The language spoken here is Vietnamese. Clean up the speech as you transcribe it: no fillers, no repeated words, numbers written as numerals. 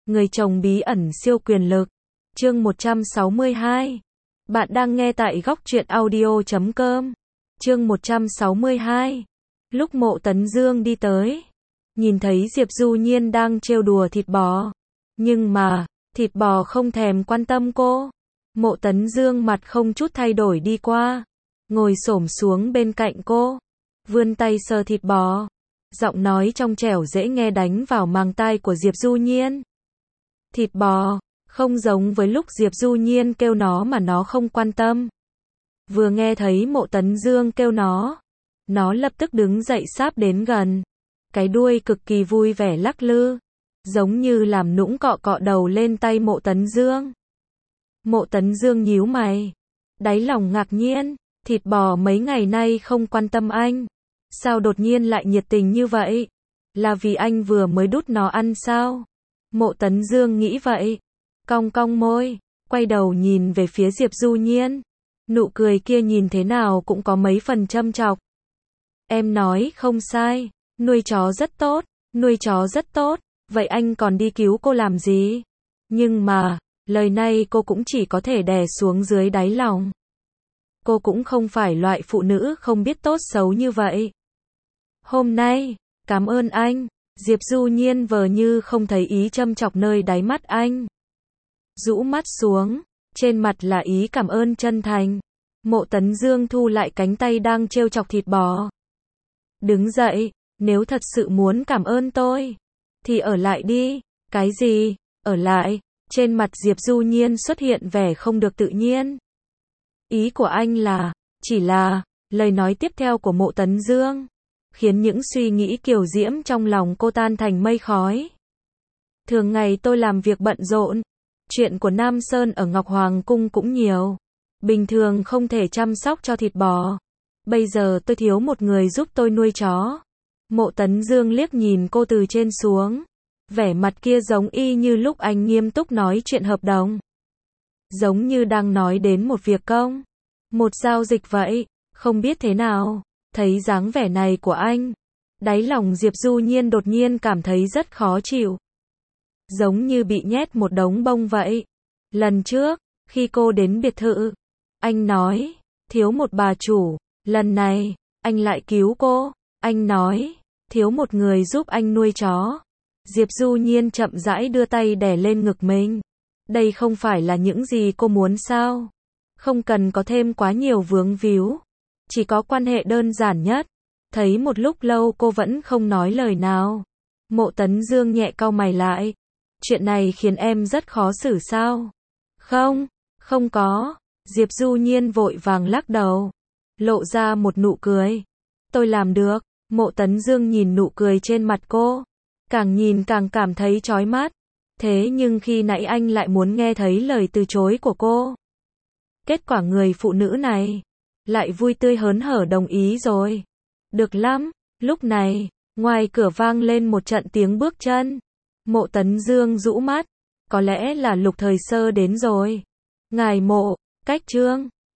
Người chồng bí ẩn siêu quyền lực. Chương 162. Bạn đang nghe tại góc truyện audio.com. Chương 162. Lúc Mộ Tấn Dương đi tới, nhìn thấy Diệp Du Nhiên đang trêu đùa thịt bò. Nhưng mà, thịt bò không thèm quan tâm cô. Mộ Tấn Dương mặt không chút thay đổi đi qua, ngồi xổm xuống bên cạnh cô, vươn tay sờ thịt bò. Giọng nói trong trẻo dễ nghe đánh vào màng tai của Diệp Du Nhiên. Thịt bò, không giống với lúc Diệp Du Nhiên kêu nó mà nó không quan tâm. Vừa nghe thấy Mộ Tấn Dương kêu nó lập tức đứng dậy sáp đến gần. Cái đuôi cực kỳ vui vẻ lắc lư, giống như làm nũng cọ cọ đầu lên tay Mộ Tấn Dương. Mộ Tấn Dương nhíu mày, đáy lòng ngạc nhiên, thịt bò mấy ngày nay không quan tâm anh, sao đột nhiên lại nhiệt tình như vậy? Là vì anh vừa mới đút nó ăn sao? Mộ Tấn Dương nghĩ vậy, cong cong môi, quay đầu nhìn về phía Diệp Du Nhiên. Nụ cười kia nhìn thế nào cũng có mấy phần châm chọc. Em nói không sai, nuôi chó rất tốt, nuôi chó rất tốt, vậy anh còn đi cứu cô làm gì? Nhưng mà, lời này cô cũng chỉ có thể đè xuống dưới đáy lòng. Cô cũng không phải loại phụ nữ không biết tốt xấu như vậy. Hôm nay, cảm ơn anh. Diệp Du Nhiên vờ như không thấy ý châm chọc nơi đáy mắt anh. Rũ mắt xuống, trên mặt là ý cảm ơn chân thành. Mộ Tấn Dương thu lại cánh tay đang trêu chọc thịt bò. Đứng dậy, nếu thật sự muốn cảm ơn tôi, thì ở lại đi. Cái gì? Ở lại? Trên mặt Diệp Du Nhiên xuất hiện vẻ không được tự nhiên. Ý của anh là, chỉ là, lời nói tiếp theo của Mộ Tấn Dương khiến những suy nghĩ kiều diễm trong lòng cô tan thành mây khói. Thường ngày tôi làm việc bận rộn, chuyện của Nam Sơn ở Ngọc Hoàng Cung cũng nhiều, bình thường không thể chăm sóc cho thịt bò. Bây giờ tôi thiếu một người giúp tôi nuôi chó. Mộ Tấn Dương liếc nhìn cô từ trên xuống, vẻ mặt kia giống y như lúc anh nghiêm túc nói chuyện hợp đồng, giống như đang nói đến một việc công, một giao dịch vậy. Không biết thế nào, thấy dáng vẻ này của anh, đáy lòng Diệp Du Nhiên đột nhiên cảm thấy rất khó chịu, giống như bị nhét một đống bông vậy. Lần trước, khi cô đến biệt thự, anh nói, thiếu một bà chủ. Lần này, anh lại cứu cô. Anh nói, thiếu một người giúp anh nuôi chó. Diệp Du Nhiên chậm rãi đưa tay đè lên ngực mình. Đây không phải là những gì cô muốn sao? Không cần có thêm quá nhiều vướng víu, chỉ có quan hệ đơn giản nhất. Thấy một lúc lâu cô vẫn không nói lời nào, Mộ Tấn Dương nhẹ cau mày lại. Chuyện này khiến em rất khó xử sao? Không, không có. Diệp Du Nhiên vội vàng lắc đầu, lộ ra một nụ cười. Tôi làm được. Mộ Tấn Dương nhìn nụ cười trên mặt cô, càng nhìn càng cảm thấy chói mắt. Thế nhưng khi nãy anh lại muốn nghe thấy lời từ chối của cô. Kết quả người phụ nữ này lại vui tươi hớn hở đồng ý rồi. Được lắm. Lúc này, ngoài cửa vang lên một trận tiếng bước chân. Mộ Tấn Dương rũ mắt, có lẽ là Lục Thời Sơ đến rồi. Ngài Mộ, cách Trương.